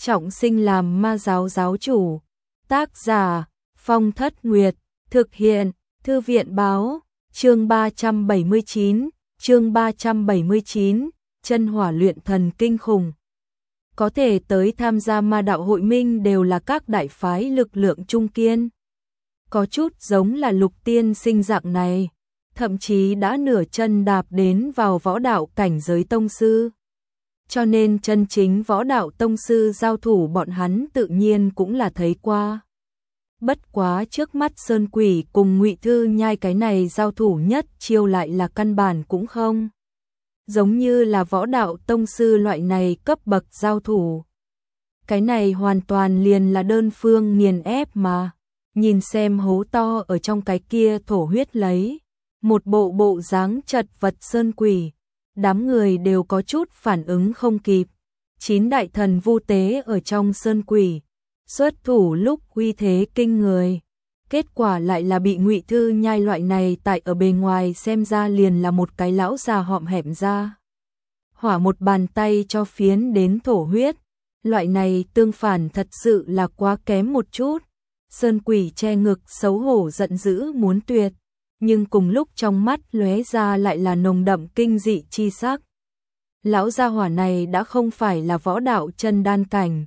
trọng sinh làm ma giáo giáo chủ. Tác giả Phong Thất Nguyệt, thực hiện Thư viện báo, chương 379, chân hỏa luyện thần kinh khủng. Có thể tới tham gia ma đạo hội minh đều là các đại phái lực lượng trung kiên. Có chút giống là Lục tiên sinh dạng này, thậm chí đã nửa chân đạp đến vào võ đạo cảnh giới tông sư. Cho nên chân chính võ đạo tông sư giao thủ bọn hắn tự nhiên cũng là thấy qua. Bất quá trước mắt Sơn Quỷ cùng Ngụy Thư Nhai cái này giao thủ nhất chiêu lại là căn bản cũng không. Giống như là võ đạo tông sư loại này cấp bậc giao thủ. Cái này hoàn toàn liền là đơn phương nghiền ép mà. Nhìn xem hố to ở trong cái kia thổ huyết lấy. Một bộ dáng chật vật Sơn Quỷ. Đám người đều có chút phản ứng không kịp. 9 đại thần vu tế ở trong Sơn Quỷ. Xuất thủ lúc uy thế kinh người. Kết quả lại là bị Ngụy Thư Nhai loại này tại ở bề ngoài xem ra liền là một cái lão già hõm hẻm ra. Hỏa một bàn tay cho phiến đến thổ huyết. Loại này tương phản thật sự là quá kém một chút. Sơn Quỷ che ngực xấu hổ giận dữ muốn tuyệt. Nhưng cùng lúc trong mắt lóe ra lại là nồng đậm kinh dị chi sắc. Lão gia hỏa này đã không phải là võ đạo chân đan cảnh,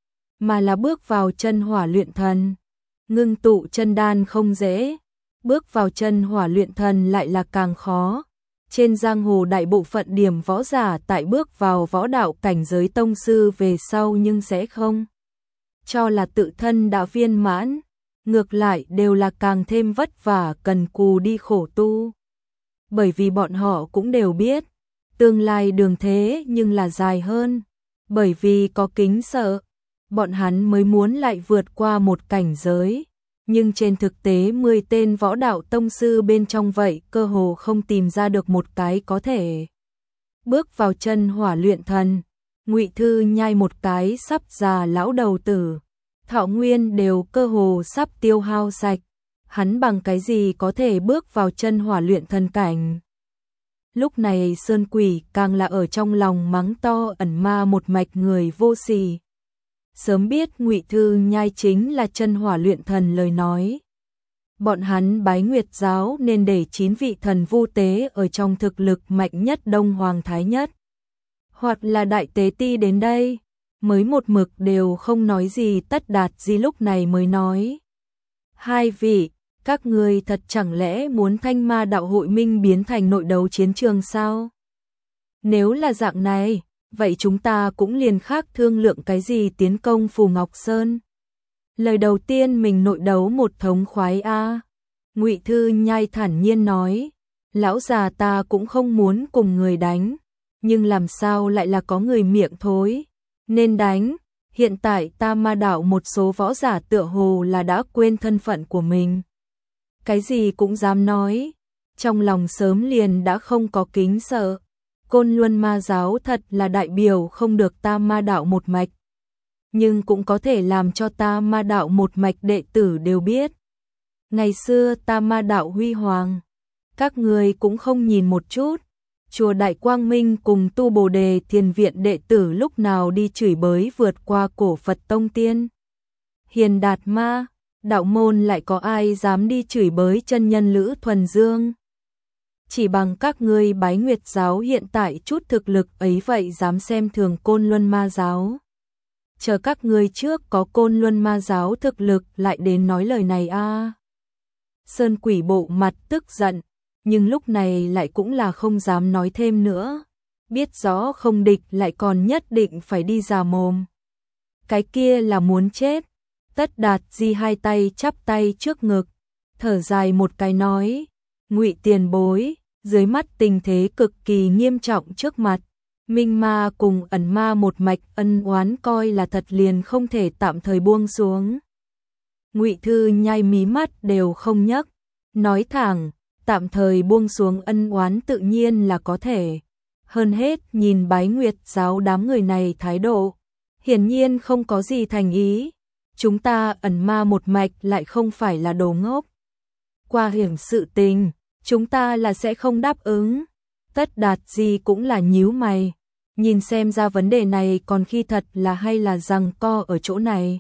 mà là bước vào chân hỏa luyện thần. Ngưng tụ chân đan không dễ, bước vào chân hỏa luyện thần lại là càng khó. Trên giang hồ đại bộ phận điểm võ giả tại bước vào võ đạo cảnh giới tông sư về sau nhưng sẽ không cho là tự thân đã viên mãn, ngược lại đều là càng thêm vất vả cần cù đi khổ tu. Bởi vì bọn họ cũng đều biết, tương lai đường thế nhưng là dài hơn, bởi vì có kính sợ, bọn hắn mới muốn lại vượt qua một cảnh giới. Nhưng trên thực tế 10 tên võ đạo tông sư bên trong vậy cơ hồ không tìm ra được một cái có thể bước vào chân hỏa luyện thần. Ngụy Thư Nhai một cái sắp già lão đầu tử, thọ nguyên đều cơ hồ sắp tiêu hao sạch, hắn bằng cái gì có thể bước vào chân hỏa luyện thần cảnh. Lúc này Sơn Quỷ càng là ở trong lòng mắng to ẩn ma một mạch người vô sỉ. Sớm biết Ngụy Thư Nhai chính là chân hỏa luyện thần lời nói, bọn hắn bái Nguyệt giáo nên để 9 vị thần vu tế ở trong thực lực mạnh nhất Đông Hoàng Thái Nhất, hoặc là Đại Tế Ti đến đây, mới một mực đều không nói gì. Tất Đạt Di lúc này mới nói: hai vị, các ngươi thật chẳng lẽ muốn Thanh Ma đạo hội minh biến thành nội đấu chiến trường sao? Nếu là dạng này, vậy chúng ta cũng liền khác thương lượng cái gì tiến công Phù Ngọc Sơn. Lời đầu tiên mình nội đấu một thống khoái a. Ngụy Thư Nhai thản nhiên nói: lão già ta cũng không muốn cùng người đánh, nhưng làm sao lại là có người miệng thối nên đánh. Hiện tại ta ma đạo một số võ giả tựa hồ là đã quên thân phận của mình, cái gì cũng dám nói, trong lòng sớm liền đã không có kính sợ. Côn Luân ma giáo thật là đại biểu không được ta ma đạo một mạch, nhưng cũng có thể làm cho ta ma đạo một mạch đệ tử đều biết. Ngày xưa ta ma đạo huy hoàng, các người cũng không nhìn một chút. Chùa Đại Quang Minh cùng Tu Bồ Đề Thiền Viện đệ tử lúc nào đi chửi bới vượt qua cổ Phật Tông Tiên Hiền Đạt Ma, đạo môn lại có ai dám đi chửi bới chân nhân Lữ Thuần Dương. Chỉ bằng các ngươi bái Nguyệt giáo hiện tại chút thực lực ấy vậy dám xem thường Côn Luân ma giáo. Chờ các ngươi trước có Côn Luân ma giáo thực lực lại đến nói lời này a. Sơn Quỷ bộ mặt tức giận, nhưng lúc này lại cũng là không dám nói thêm nữa. Biết rõ không địch lại còn nhất định phải đi già mồm. Cái kia là muốn chết. Tất Đạt Di hai tay chắp tay trước ngực, thở dài một cái nói: Ngụy tiền bối, dưới mắt tình thế cực kỳ nghiêm trọng trước mặt, Minh Ma cùng ẩn ma một mạch ân oán coi là thật liền không thể tạm thời buông xuống. Ngụy Thư Nhai mí mắt đều không nhấc, nói thẳng: tạm thời buông xuống ân oán tự nhiên là có thể. Hơn hết nhìn bái Nguyệt giáo đám người này thái độ, hiển nhiên không có gì thành ý. Chúng ta ẩn ma một mạch lại không phải là đồ ngốc. Qua hiểm sự tình, chúng ta là sẽ không đáp ứng. Tất Đạt Di cũng là nhíu mày. Nhìn xem ra vấn đề này còn khi thật là hay là giằng co ở chỗ này.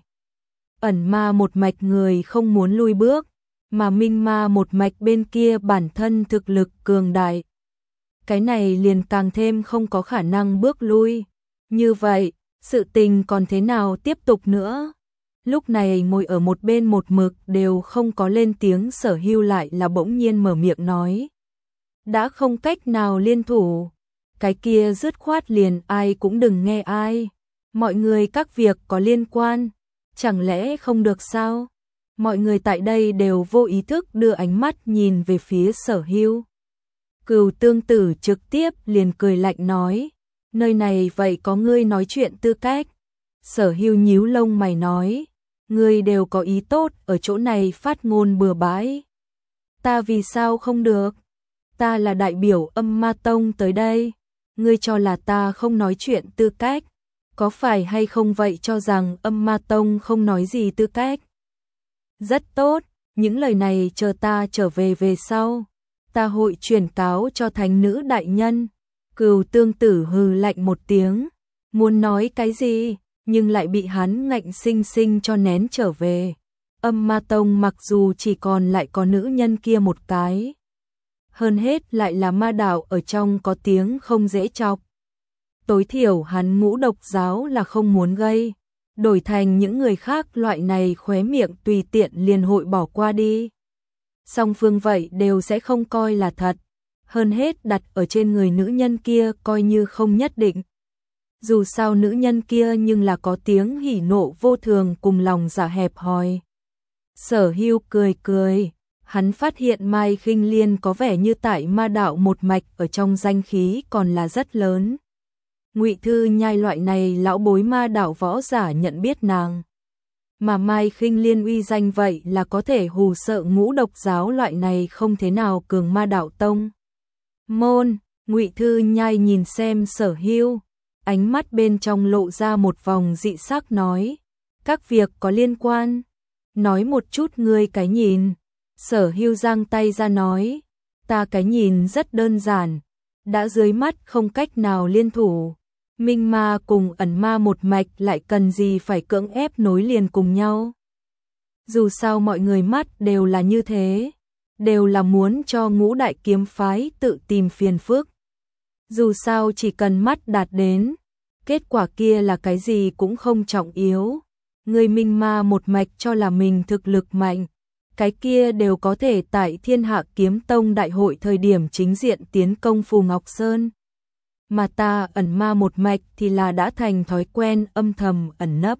Ẩn ma một mạch người không muốn lui bước, mà minh ma một mạch bên kia bản thân thực lực cường đại. Cái này liền càng thêm không có khả năng bước lui. Như vậy, sự tình còn thế nào tiếp tục nữa? Lúc này ngồi ở một bên một mực đều không có lên tiếng Sở Hưu lại là bỗng nhiên mở miệng nói. Đã không cách nào liên thủ, cái kia dứt khoát liền ai cũng đừng nghe ai. Mọi người các việc có liên quan, chẳng lẽ không được sao? Mọi người tại đây đều vô ý thức đưa ánh mắt nhìn về phía Sở Hưu. Cửu Tương Tử trực tiếp liền cười lạnh nói, nơi này vậy có ngươi nói chuyện tư cách. Sở Hưu nhíu lông mày nói, ngươi đều có ý tốt ở chỗ này phát ngôn bừa bãi. Ta vì sao không được? Ta là đại biểu Âm Ma Tông tới đây, ngươi cho là ta không nói chuyện tư cách, có phải hay không vậy cho rằng Âm Ma Tông không nói gì tư cách? Rất tốt, những lời này chờ ta trở về sau, ta hội truyền cáo cho thánh nữ đại nhân. Cửu Tương Tử hừ lạnh một tiếng, muốn nói cái gì, nhưng lại bị hắn ngạnh sinh sinh cho nén trở về. Âm Ma Tông mặc dù chỉ còn lại có nữ nhân kia một cái, hơn hết lại là ma đạo ở trong có tiếng không dễ chọc. Tối thiểu hắn Ngũ Độc giáo là không muốn gây, đổi thành những người khác loại này khóe miệng tùy tiện liền hội bỏ qua đi. Song phương vậy đều sẽ không coi là thật, hơn hết đặt ở trên người nữ nhân kia coi như không nhất định. Dù sao nữ nhân kia nhưng là có tiếng hỉ nộ vô thường cùng lòng dạ hẹp hòi. Sở Hưu cười cười, hắn phát hiện Mai Khinh Liên có vẻ như tại ma đạo một mạch ở trong danh khí còn là rất lớn. Ngụy Thư Nhai loại này lão bối ma đạo võ giả nhận biết nàng. Mà Mai Khinh Liên uy danh vậy là có thể hù sợ Ngũ Độc giáo loại này không thế nào cường ma đạo tông. Môn, Ngụy Thư Nhai nhìn xem Sở Hưu, ánh mắt bên trong lộ ra một vòng dị sắc nói, các việc có liên quan, nói một chút ngươi cái nhìn. Sở Hưu giang tay ra nói, ta cái nhìn rất đơn giản, đã dưới mắt không cách nào liên thủ, minh ma cùng ẩn ma một mạch lại cần gì phải cưỡng ép nối liền cùng nhau. Dù sao mọi người mắt đều là như thế, đều là muốn cho Ngũ Đại kiếm phái tự tìm phiền phức. Dù sao chỉ cần mắt đạt đến, kết quả kia là cái gì cũng không trọng yếu. Người minh ma một mạch cho là mình thực lực mạnh, cái kia đều có thể tại Thiên Hạ Kiếm Tông đại hội thời điểm chính diện tiến công Phù Ngọc Sơn. Mà ta ẩn ma một mạch thì là đã thành thói quen âm thầm ẩn nấp.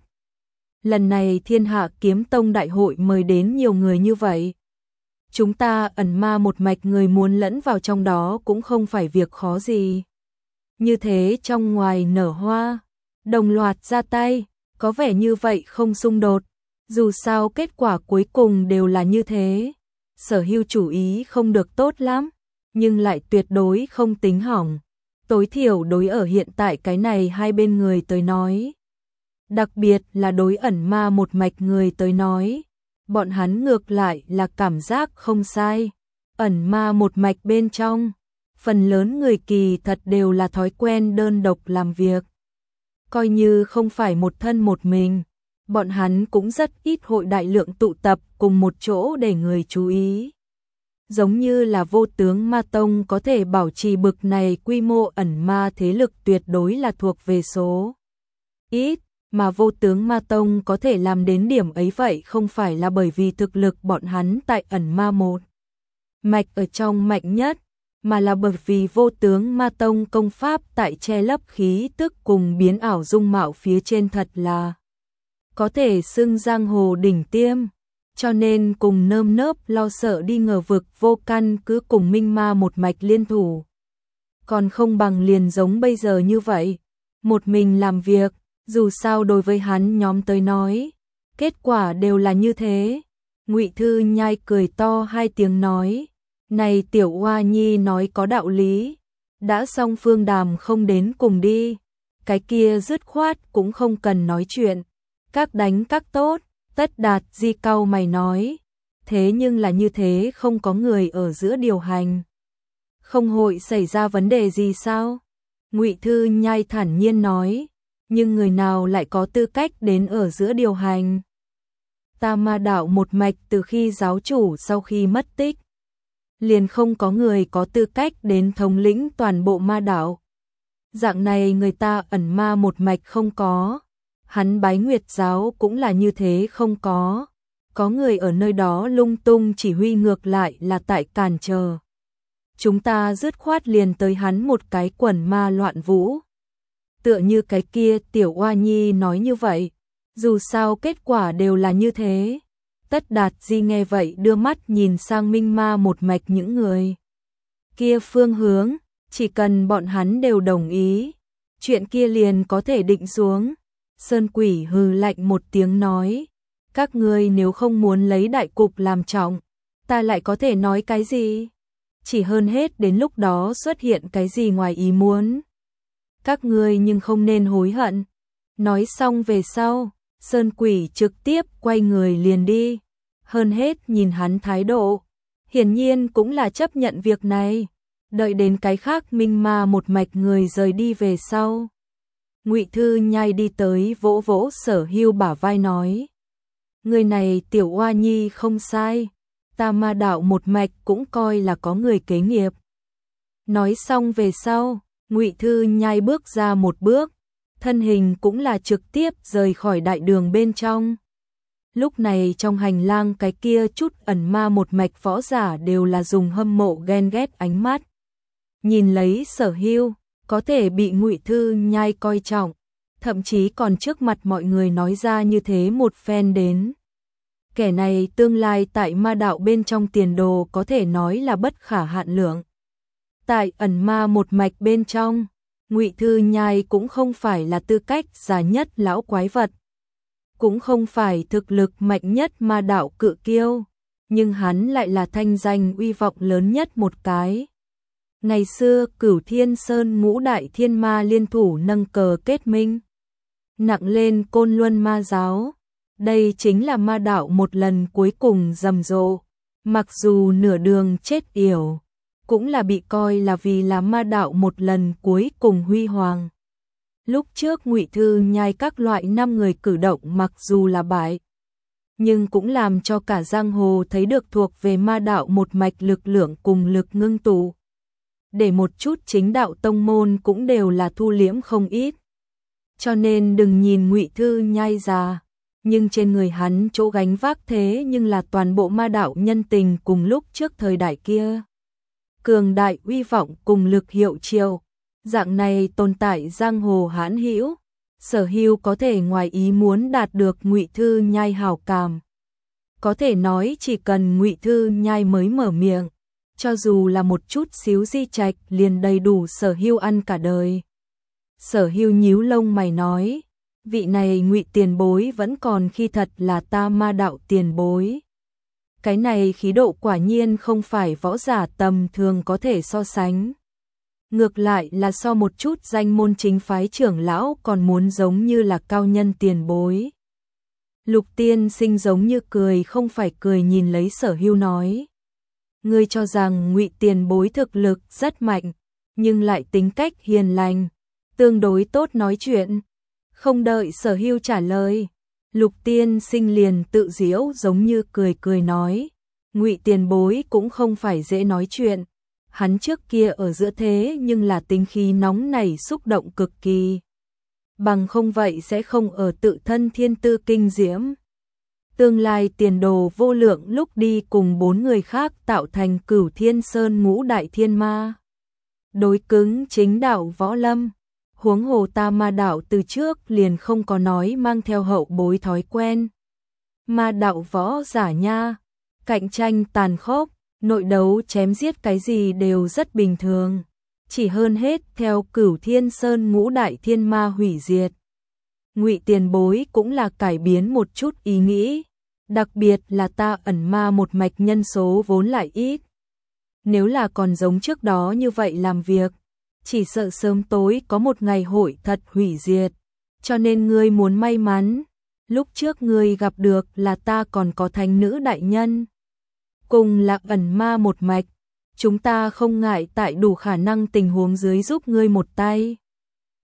Lần này Thiên Hạ Kiếm Tông đại hội mời đến nhiều người như vậy. Chúng ta ẩn ma một mạch người muốn lẫn vào trong đó cũng không phải việc khó gì. Như thế trong ngoài nở hoa, đồng loạt ra tay, có vẻ như vậy không xung đột. Dù sao kết quả cuối cùng đều là như thế. Sở Hưu chủ ý không được tốt lắm, nhưng lại tuyệt đối không tính hỏng. Tối thiểu đối ở hiện tại cái này hai bên người tới nói. Đặc biệt là đối ẩn ma một mạch người tới nói. Bọn hắn ngược lại là cảm giác không sai. Ẩn ma một mạch bên trong, phần lớn người kỳ thật đều là thói quen đơn độc làm việc. Coi như không phải một thân một mình, bọn hắn cũng rất ít hội đại lượng tụ tập cùng một chỗ để người chú ý. Giống như là Vô Tướng Ma Tông có thể bảo trì bực này quy mô ẩn ma thế lực tuyệt đối là thuộc về số ít, mà Vô Tướng Ma Tông có thể làm đến điểm ấy vậy không phải là bởi vì thực lực bọn hắn tại ẩn ma một mạch ở trong mạnh nhất, mà là bởi vì Vô Tướng Ma Tông công pháp tại che lấp khí tức cùng biến ảo dung mạo phía trên thật là có thể xưng giang hồ đỉnh tiêm, cho nên cùng nơm nớp lo sợ đi ngờ vực vô căn cứ cùng minh ma một mạch liên thủ. Còn không bằng liền giống bây giờ như vậy, một mình làm việc, dù sao đối với hắn nhóm tới nói, kết quả đều là như thế. Ngụy Thư Nhai cười to hai tiếng nói, này tiểu oa nhi nói có đạo lý, đã xong phương đàm không đến cùng đi, cái kia dứt khoát cũng không cần nói chuyện, các đánh các tốt. Tất Đạt Di cau mày nói, thế nhưng là như thế không có người ở giữa điều hành, không hội xảy ra vấn đề gì sao? Ngụy Thư Nhai thản nhiên nói, nhưng người nào lại có tư cách đến ở giữa điều hành? Ta ma đạo một mạch từ khi giáo chủ sau khi mất tích, liền không có người có tư cách đến thống lĩnh toàn bộ ma đạo. Dạng này người ta ẩn ma một mạch không có, hắn Bái Nguyệt giáo cũng là như thế không có. Có người ở nơi đó lung tung chỉ huy ngược lại là tại cản trở. Chúng ta dứt khoát liền tới hắn một cái quần ma loạn vũ. Tựa như cái kia tiểu oa nhi nói như vậy, dù sao kết quả đều là như thế. Tất Đạt Di nghe vậy đưa mắt nhìn sang minh ma một mạch những người kia phương hướng, chỉ cần bọn hắn đều đồng ý, chuyện kia liền có thể định xuống. Sơn Quỷ hừ lạnh một tiếng nói, các ngươi nếu không muốn lấy đại cục làm trọng, ta lại có thể nói cái gì? Chỉ hơn hết đến lúc đó xuất hiện cái gì ngoài ý muốn, các ngươi nhưng không nên hối hận. Nói xong về sau, Sơn Quỷ trực tiếp quay người liền đi. Hơn hết nhìn hắn thái độ, hiển nhiên cũng là chấp nhận việc này. Đợi đến cái khác minh ma một mạch người rời đi về sau, Ngụy Thư Nhai đi tới vỗ vỗ Sở Hưu bả vai nói, người này tiểu oa nhi không sai, ta ma đạo một mạch cũng coi là có người kế nghiệp. Nói xong về sau, Ngụy Thư Nhai bước ra một bước, thân hình cũng là trực tiếp rời khỏi đại đường bên trong. Lúc này trong hành lang cái kia chút ẩn ma một mạch võ giả đều là dùng hâm mộ ghen ghét ánh mắt nhìn lấy Sở Hưu, có thể bị Ngụy Thư Nhai coi trọng, thậm chí còn trước mặt mọi người nói ra như thế một phen đến. Kẻ này tương lai tại ma đạo bên trong tiền đồ có thể nói là bất khả hạn lượng. Tại ẩn ma một mạch bên trong, Ngụy Thư Nhai cũng không phải là tư cách già nhất lão quái vật, cũng không phải thực lực mạnh nhất ma đạo cự kiêu, nhưng hắn lại là thanh danh uy vọng lớn nhất một cái. Ngày xưa Cửu Thiên Sơn ngũ đại thiên ma liên thủ nâng cờ kết minh, nặng lên Côn Luân ma giáo. Đây chính là ma đạo một lần cuối cùng rầm rộ, mặc dù nửa đường chết yểu, cũng là bị coi là vì là ma đạo một lần cuối cùng huy hoàng. Lúc trước Ngụy Thư Nhai các loại 5 người cử động mặc dù là bại, nhưng cũng làm cho cả giang hồ thấy được thuộc về ma đạo một mạch lực lượng cùng lực ngưng tụ. Để một chút chính đạo tông môn cũng đều là thu liễm không ít. Cho nên đừng nhìn Ngụy Thư Nhai già, nhưng trên người hắn chỗ gánh vác thế nhưng là toàn bộ ma đạo nhân tình cùng lúc trước thời đại kia. Cường đại uy vọng cùng lực hiệu triệu, dạng này tồn tại giang hồ hãn hữu. Sở Hưu có thể ngoài ý muốn đạt được Ngụy Thư Nhai hảo cảm. Có thể nói chỉ cần Ngụy Thư Nhai mới mở miệng, cho dù là một chút xíu di trạch liền đầy đủ Sở Hưu ăn cả đời. Sở Hưu nhíu lông mày nói, vị này Ngụy tiền bối vẫn còn khi thật là ta ma đạo tiền bối. Cái này khí độ quả nhiên không phải võ giả tầm thường có thể so sánh. Ngược lại là so một chút danh môn chính phái trưởng lão còn muốn giống như là cao nhân tiền bối. Lục Tiên Sinh giống như cười không phải cười nhìn lấy Sở Hưu nói, ngươi cho rằng Ngụy tiền bối thực lực rất mạnh, nhưng lại tính cách hiền lành, tương đối tốt nói chuyện. Không đợi Sở Hưu trả lời, Lục Tiên Sinh liền tự giễu giống như cười cười nói, Ngụy tiền bối cũng không phải dễ nói chuyện. Hắn trước kia ở giữa thế nhưng là tính khí nóng nảy xúc động cực kỳ. Bằng không vậy sẽ không ở tự thân thiên tư kinh diễm. Tương lai tiền đồ vô lượng lúc đi cùng 4 người khác tạo thành Cửu Thiên Sơn ngũ đại thiên ma. Đối cứng chính đạo võ lâm. Huống hồ ta ma đạo từ trước liền không có nói mang theo hậu bối thói quen. Ma đạo võ giả nha, cạnh tranh tàn khốc, nội đấu chém giết cái gì đều rất bình thường. Chỉ hơn hết theo Cửu Thiên Sơn ngũ đại thiên ma hủy diệt. Ngụy tiền bối cũng là cải biến một chút ý nghĩ, đặc biệt là ta ẩn ma một mạch nhân số vốn lại ít. Nếu là còn giống trước đó như vậy làm việc, chỉ sợ sớm tối có một ngày hội thật hủy diệt. Cho nên ngươi muốn may mắn, lúc trước ngươi gặp được là ta còn có thánh nữ đại nhân. Cùng là ẩn ma một mạch, chúng ta không ngại tại đủ khả năng tình huống dưới giúp ngươi một tay.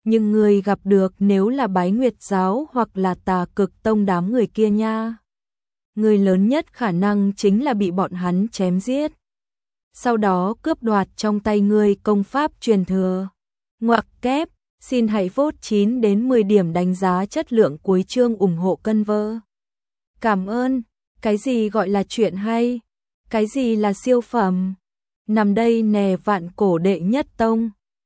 nhưng người gặp được nếu là Bái Nguyệt giáo hoặc là Tà Cực tông đám người kia nha. Người lớn nhất khả năng chính là bị bọn hắn chém giết. Sau đó cướp đoạt trong tay ngươi công pháp truyền thừa. Ngoặc kép, xin hãy vote 9 đến 10 điểm đánh giá chất lượng cuối chương ủng hộ cân vơ. Cảm ơn, cái gì gọi là chuyện hay? Cái gì là siêu phẩm? Nằm đây nè Vạn Cổ đệ nhất tông.